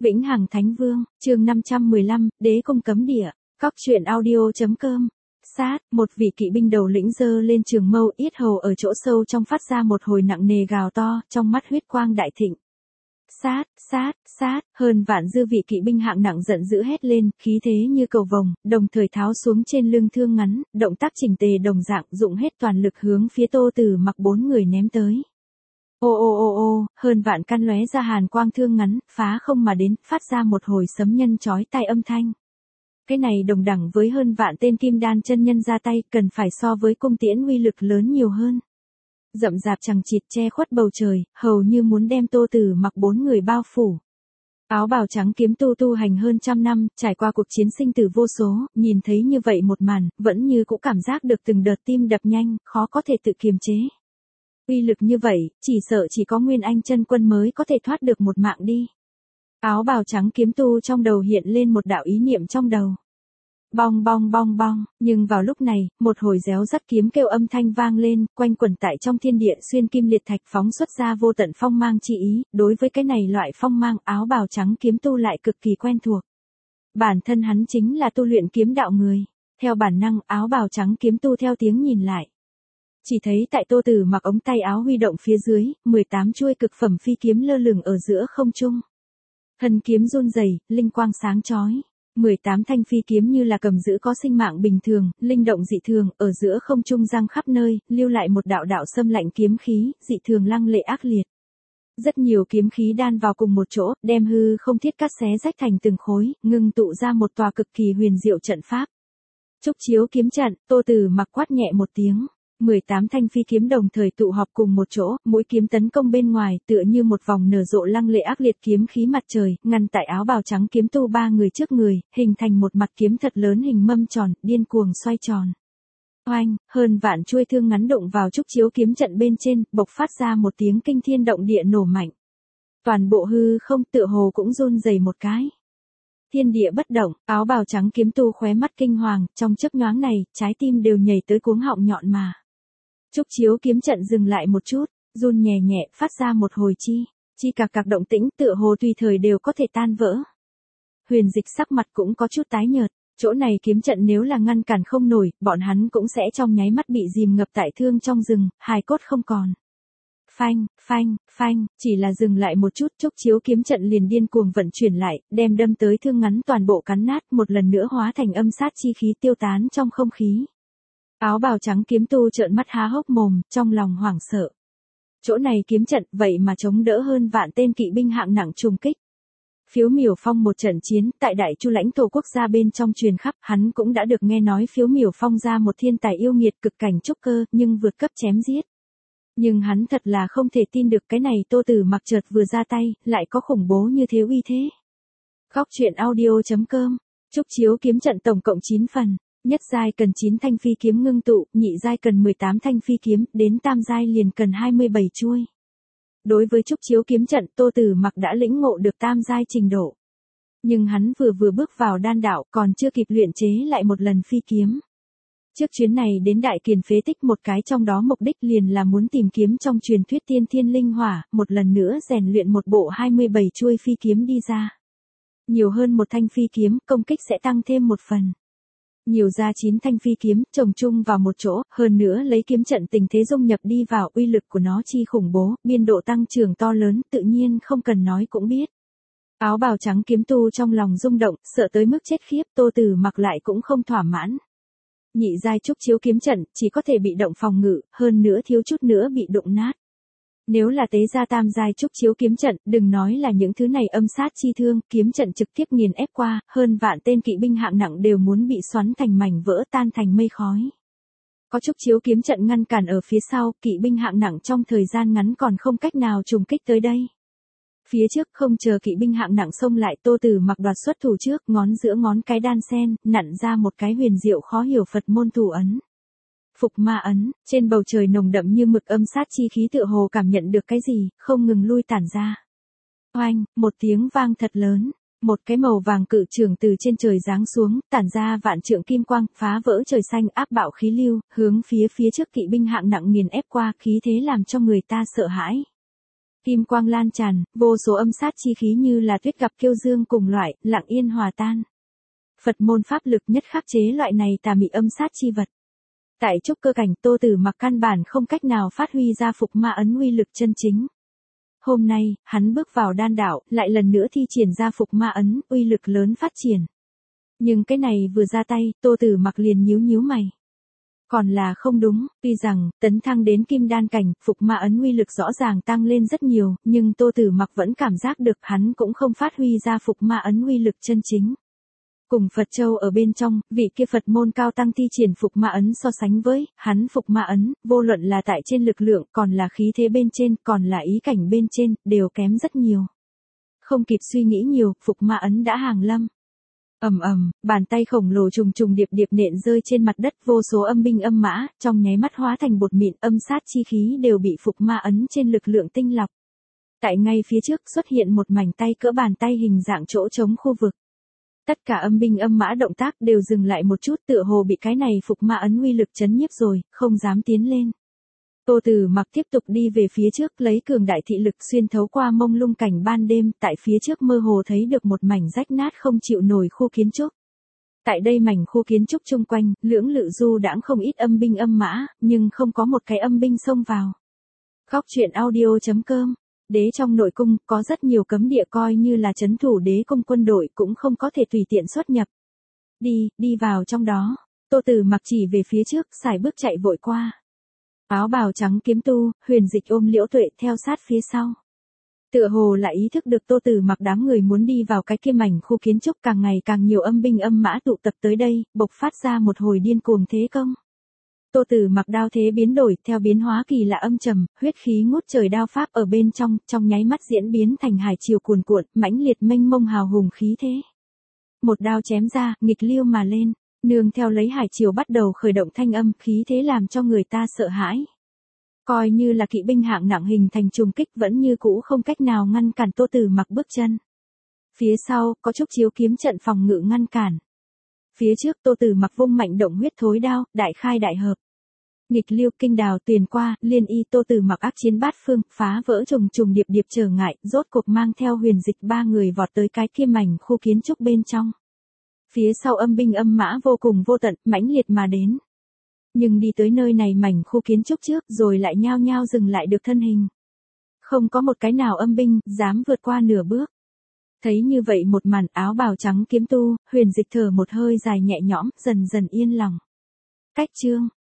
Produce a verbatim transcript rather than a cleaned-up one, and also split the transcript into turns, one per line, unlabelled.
Vĩnh Hằng Thánh Vương, chương năm trăm mười lăm, Đế Cung Cấm Địa, Cóc truyện audio.com. Sát, một vị kỵ binh đầu lĩnh giơ lên trường mâu, yết hầu ở chỗ sâu trong phát ra một hồi nặng nề gào to, trong mắt huyết quang đại thịnh. Sát, sát, sát, hơn vạn dư vị kỵ binh hạng nặng giận dữ hét lên, khí thế như cầu vồng, đồng thời tháo xuống trên lưng thương ngắn, động tác chỉnh tề đồng dạng, dụng hết toàn lực hướng phía Tô Tử Mặc bốn người ném tới. Ô ô ô ô, hơn vạn căn lóe ra hàn quang thương ngắn, phá không mà đến, phát ra một hồi sấm nhân chói tai âm thanh. Cái này đồng đẳng với hơn vạn tên kim đan chân nhân ra tay, cần phải so với cung tiễn uy lực lớn nhiều hơn. Rậm rạp chằng chịt che khuất bầu trời, hầu như muốn đem Tô Tử Mặc bốn người bao phủ. Áo bào trắng kiếm tu tu hành hơn trăm năm, trải qua cuộc chiến sinh tử vô số, nhìn thấy như vậy một màn, vẫn như cũng cảm giác được từng đợt tim đập nhanh, khó có thể tự kiềm chế. Uy lực như vậy, chỉ sợ chỉ có Nguyên Anh chân quân mới có thể thoát được một mạng đi. Áo bào trắng kiếm tu trong đầu hiện lên một đạo ý niệm trong đầu. Bong bong bong bong, nhưng vào lúc này, một hồi réo rắt kiếm kêu âm thanh vang lên, quanh quẩn tại trong thiên địa xuyên kim liệt thạch phóng xuất ra vô tận phong mang chi ý, đối với cái này loại phong mang áo bào trắng kiếm tu lại cực kỳ quen thuộc. Bản thân hắn chính là tu luyện kiếm đạo người, theo bản năng áo bào trắng kiếm tu theo tiếng nhìn lại. Chỉ thấy tại Tô Tử Mặc ống tay áo huy động phía dưới, mười tám chuôi cực phẩm phi kiếm lơ lửng ở giữa không trung. Thân kiếm run rẩy, linh quang sáng chói. mười tám thanh phi kiếm như là cầm giữ có sinh mạng bình thường, linh động dị thường, ở giữa không trung giăng khắp nơi, lưu lại một đạo đạo xâm lạnh kiếm khí, dị thường lăng lệ ác liệt. Rất nhiều kiếm khí đan vào cùng một chỗ, đem hư không thiết cắt xé rách thành từng khối, ngưng tụ ra một tòa cực kỳ huyền diệu trận pháp. Trúc chiếu kiếm trận, Tô Tử Mặc quát nhẹ một tiếng. mười tám thanh phi kiếm đồng thời tụ họp cùng một chỗ, mũi kiếm tấn công bên ngoài, tựa như một vòng nở rộ lăng lệ ác liệt kiếm khí mặt trời, ngăn tại áo bào trắng kiếm tu ba người trước người, hình thành một mặt kiếm thật lớn hình mâm tròn, điên cuồng xoay tròn. Oanh, hơn vạn chuôi thương ngắn đụng vào trúc chiếu kiếm trận bên trên, bộc phát ra một tiếng kinh thiên động địa nổ mạnh. Toàn bộ hư không tựa hồ cũng run rẩy một cái. Thiên địa bất động, áo bào trắng kiếm tu khóe mắt kinh hoàng, trong chớp nhoáng này, trái tim đều nhảy tới cuống họng nhọn mà. Trúc chiếu kiếm trận dừng lại một chút, run nhẹ nhẹ, phát ra một hồi chi, chi cạc cạc động tĩnh tựa hồ tùy thời đều có thể tan vỡ. Huyền Dịch sắc mặt cũng có chút tái nhợt, chỗ này kiếm trận nếu là ngăn cản không nổi, bọn hắn cũng sẽ trong nháy mắt bị dìm ngập tại thương trong rừng, hài cốt không còn. Phanh, phanh, phanh, chỉ là dừng lại một chút, trúc chiếu kiếm trận liền điên cuồng vận chuyển lại, đem đâm tới thương ngắn toàn bộ cắn nát, một lần nữa hóa thành âm sát chi khí tiêu tán trong không khí. Áo bào trắng kiếm tu trợn mắt há hốc mồm, trong lòng hoảng sợ. Chỗ này kiếm trận vậy mà chống đỡ hơn vạn tên kỵ binh hạng nặng trùng kích. Phiếu Miểu Phong một trận chiến tại Đại Chu lãnh thổ quốc gia bên trong truyền khắp, hắn cũng đã được nghe nói Phiếu Miểu Phong ra một thiên tài yêu nghiệt cực cảnh trúc cơ, nhưng vượt cấp chém giết. Nhưng hắn thật là không thể tin được cái này Tô Tử Mặc chợt vừa ra tay, lại có khủng bố như thế uy thế. Cóc truyện audio.com, trúc chiếu kiếm trận tổng cộng chín phần. Nhất giai cần chín thanh phi kiếm ngưng tụ, nhị giai cần mười tám thanh phi kiếm, đến tam giai liền cần hai mươi bảy chuôi. Đối với trúc chiếu kiếm trận, Tô Tử Mặc đã lĩnh ngộ được tam giai trình độ. Nhưng hắn vừa vừa bước vào đan đạo, còn chưa kịp luyện chế lại một lần phi kiếm. Trước chuyến này đến Đại Kiền phế tích một cái trong đó mục đích liền là muốn tìm kiếm trong truyền thuyết tiên thiên linh hỏa, một lần nữa rèn luyện một bộ hai mươi bảy chuôi phi kiếm đi ra. Nhiều hơn một thanh phi kiếm, công kích sẽ tăng thêm một phần. Nhiều ra chín thanh phi kiếm, chồng chung vào một chỗ, hơn nữa lấy kiếm trận tình thế dung nhập đi vào, uy lực của nó chi khủng bố, biên độ tăng trưởng to lớn, tự nhiên không cần nói cũng biết. Áo bào trắng kiếm tu trong lòng rung động, sợ tới mức chết khiếp, Tô Tử Mặc lại cũng không thỏa mãn. Nhị giai trúc chiếu kiếm trận, chỉ có thể bị động phòng ngự, hơn nữa thiếu chút nữa bị đụng nát. Nếu là tế ra tam giai trúc chiếu kiếm trận, đừng nói là những thứ này âm sát chi thương, kiếm trận trực tiếp nghiền ép qua, hơn vạn tên kỵ binh hạng nặng đều muốn bị xoắn thành mảnh vỡ tan thành mây khói. Có trúc chiếu kiếm trận ngăn cản ở phía sau, kỵ binh hạng nặng trong thời gian ngắn còn không cách nào trùng kích tới đây. Phía trước không chờ kỵ binh hạng nặng xông lại, Tô Tử Mặc đoạt xuất thủ trước, ngón giữa ngón cái đan sen, nặn ra một cái huyền diệu khó hiểu Phật môn thủ ấn. Phục ma ấn, trên bầu trời nồng đậm như mực âm sát chi khí tựa hồ cảm nhận được cái gì, không ngừng lui tản ra. Oanh, một tiếng vang thật lớn, một cái màu vàng cự trường từ trên trời giáng xuống, tản ra vạn trượng kim quang, phá vỡ trời xanh áp bạo khí lưu, hướng phía phía trước kỵ binh hạng nặng nghiền ép qua, khí thế làm cho người ta sợ hãi. Kim quang lan tràn, vô số âm sát chi khí như là tuyết gặp kiêu dương cùng loại, lặng yên hòa tan. Phật môn pháp lực nhất khắc chế loại này tà mị âm sát chi vật. Tại trúc cơ cảnh, Tô Tử Mặc căn bản không cách nào phát huy ra phục ma ấn uy lực chân chính. Hôm nay, hắn bước vào đan đạo, lại lần nữa thi triển ra phục ma ấn, uy lực lớn phát triển. Nhưng cái này vừa ra tay, Tô Tử Mặc liền nhíu nhíu mày. Còn là không đúng, tuy rằng, tấn thăng đến kim đan cảnh, phục ma ấn uy lực rõ ràng tăng lên rất nhiều, nhưng Tô Tử Mặc vẫn cảm giác được hắn cũng không phát huy ra phục ma ấn uy lực chân chính. Cùng Phật Châu ở bên trong, vị kia Phật môn cao tăng thi triển phục ma ấn so sánh với, hắn phục ma ấn, vô luận là tại trên lực lượng, còn là khí thế bên trên, còn là ý cảnh bên trên, đều kém rất nhiều. Không kịp suy nghĩ nhiều, phục ma ấn đã hàng lâm. Ầm ầm, bàn tay khổng lồ trùng trùng điệp điệp nện rơi trên mặt đất, vô số âm binh âm mã, trong nháy mắt hóa thành bột mịn, âm sát chi khí đều bị phục ma ấn trên lực lượng tinh lọc. Tại ngay phía trước xuất hiện một mảnh tay cỡ bàn tay hình dạng chỗ trống khu vực. Tất cả âm binh âm mã động tác đều dừng lại một chút, tựa hồ bị cái này phục ma ấn uy lực chấn nhiếp rồi, không dám tiến lên. Tô Tử Mặc tiếp tục đi về phía trước, lấy cường đại thị lực xuyên thấu qua mông lung cảnh ban đêm, tại phía trước mơ hồ thấy được một mảnh rách nát không chịu nổi khu kiến trúc. Tại đây mảnh khu kiến trúc chung quanh, lưỡng lự du đãng không ít âm binh âm mã, nhưng không có một cái âm binh xông vào. Góc truyện audio chấm com. Đế trong nội cung, có rất nhiều cấm địa coi như là trấn thủ đế cung quân đội cũng không có thể tùy tiện xuất nhập. Đi, đi vào trong đó. Tô Tử Mặc chỉ về phía trước, xài bước chạy vội qua. Áo bào trắng kiếm tu, Huyền Dịch ôm Liễu Tuệ theo sát phía sau. Tựa hồ là ý thức được Tô Tử Mặc đám người muốn đi vào cái kia mảnh khu kiến trúc, càng ngày càng nhiều âm binh âm mã tụ tập tới đây, bộc phát ra một hồi điên cuồng thế công. Tô Tử Mặc đao thế biến đổi, theo biến hóa kỳ lạ âm trầm, huyết khí ngút trời đao pháp ở bên trong, trong nháy mắt diễn biến thành hải triều cuồn cuộn, mãnh liệt mênh mông hào hùng khí thế. Một đao chém ra, nghịch lưu mà lên, nương theo lấy hải triều bắt đầu khởi động thanh âm, khí thế làm cho người ta sợ hãi. Coi như là kỵ binh hạng nặng hình thành trùng kích vẫn như cũ không cách nào ngăn cản Tô Tử Mặc bước chân. Phía sau, có trúc chiếu kiếm trận phòng ngự ngăn cản. Phía trước Tô Tử Mặc vung mạnh động huyết thối đao, đại khai đại hợp. Nghịch lưu kinh đào tuyền qua, liên y Tô Tử Mặc ác chiến bát phương, phá vỡ trùng trùng điệp điệp trở ngại, rốt cục mang theo Huyền Dịch ba người vọt tới cái kia mảnh khu kiến trúc bên trong. Phía sau âm binh âm mã vô cùng vô tận, mãnh liệt mà đến. Nhưng đi tới nơi này mảnh khu kiến trúc trước rồi lại nhao nhao dừng lại được thân hình. Không có một cái nào âm binh dám vượt qua nửa bước. Thấy như vậy một màn, áo bào trắng kiếm tu, Huyền Dịch thở một hơi dài nhẹ nhõm, dần dần yên lòng. Cách chương,